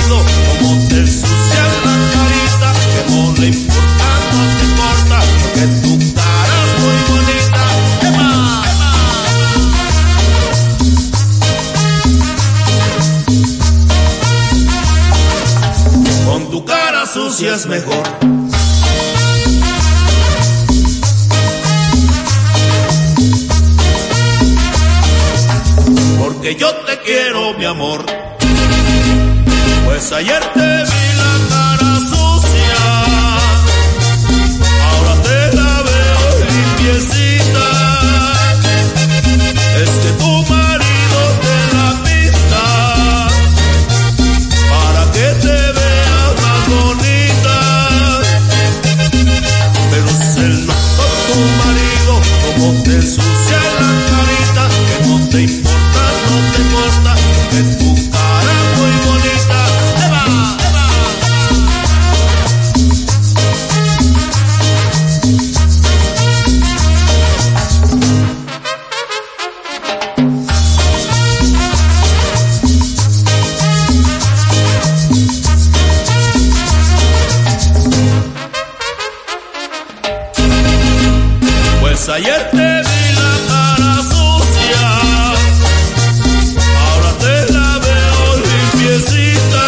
marido, como te ensucias la carita, que no le importa, no te importa, porque tu cara es muy bonita. ¡Ema! Con tu cara sucia es mejor. Porque yo te quiero, mi amor. Pues ayer te vi la cara sucia, ahora te la veo limpiecita. Es que tu marido te la pinta para que te veas más bonita. Pero es el loco tu marido, como te ensucia la carita, que no te importa, no te importa, que tu cara es muy bonita. ¡Eva! ¡Eva! Pues ayer te vi la cara sucia, ahora te la veo limpiecita.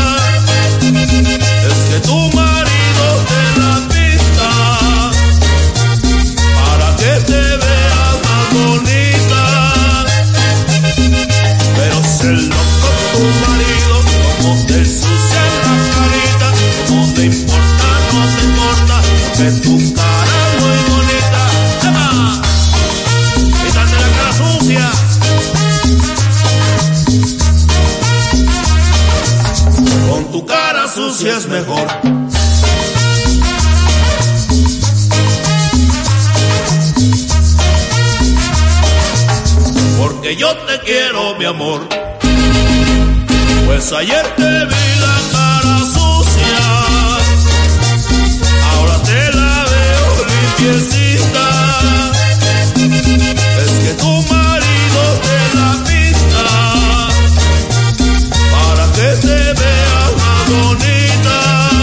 Es que tu marido te la pinta para que te veas más bonita. Pero es el loco tu marido, como te ensucia la carita, que no te importa, no te importa, que tu cara es muy bonita. ¡Eva! Quítate la cara sucia. Con tu cara sucia es mejor. Porque yo te quiero, mi amor. Pues ayer te vi la cara sucia, ahora te la veo limpiecita. Es que tu marido te la pinta para que te veas más bonita.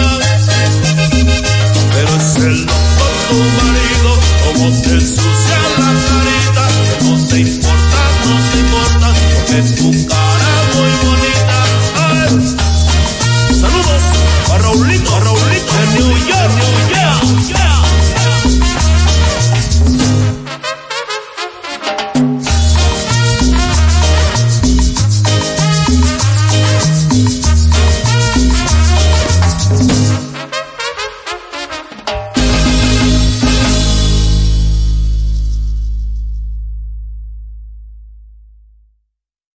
Pero es el loco tu marido, como te ensucia la carita, que no te importa, no te importa, porque tu cara es muy bonita. ¡Ay! Saludos a Raulito de New York, New York.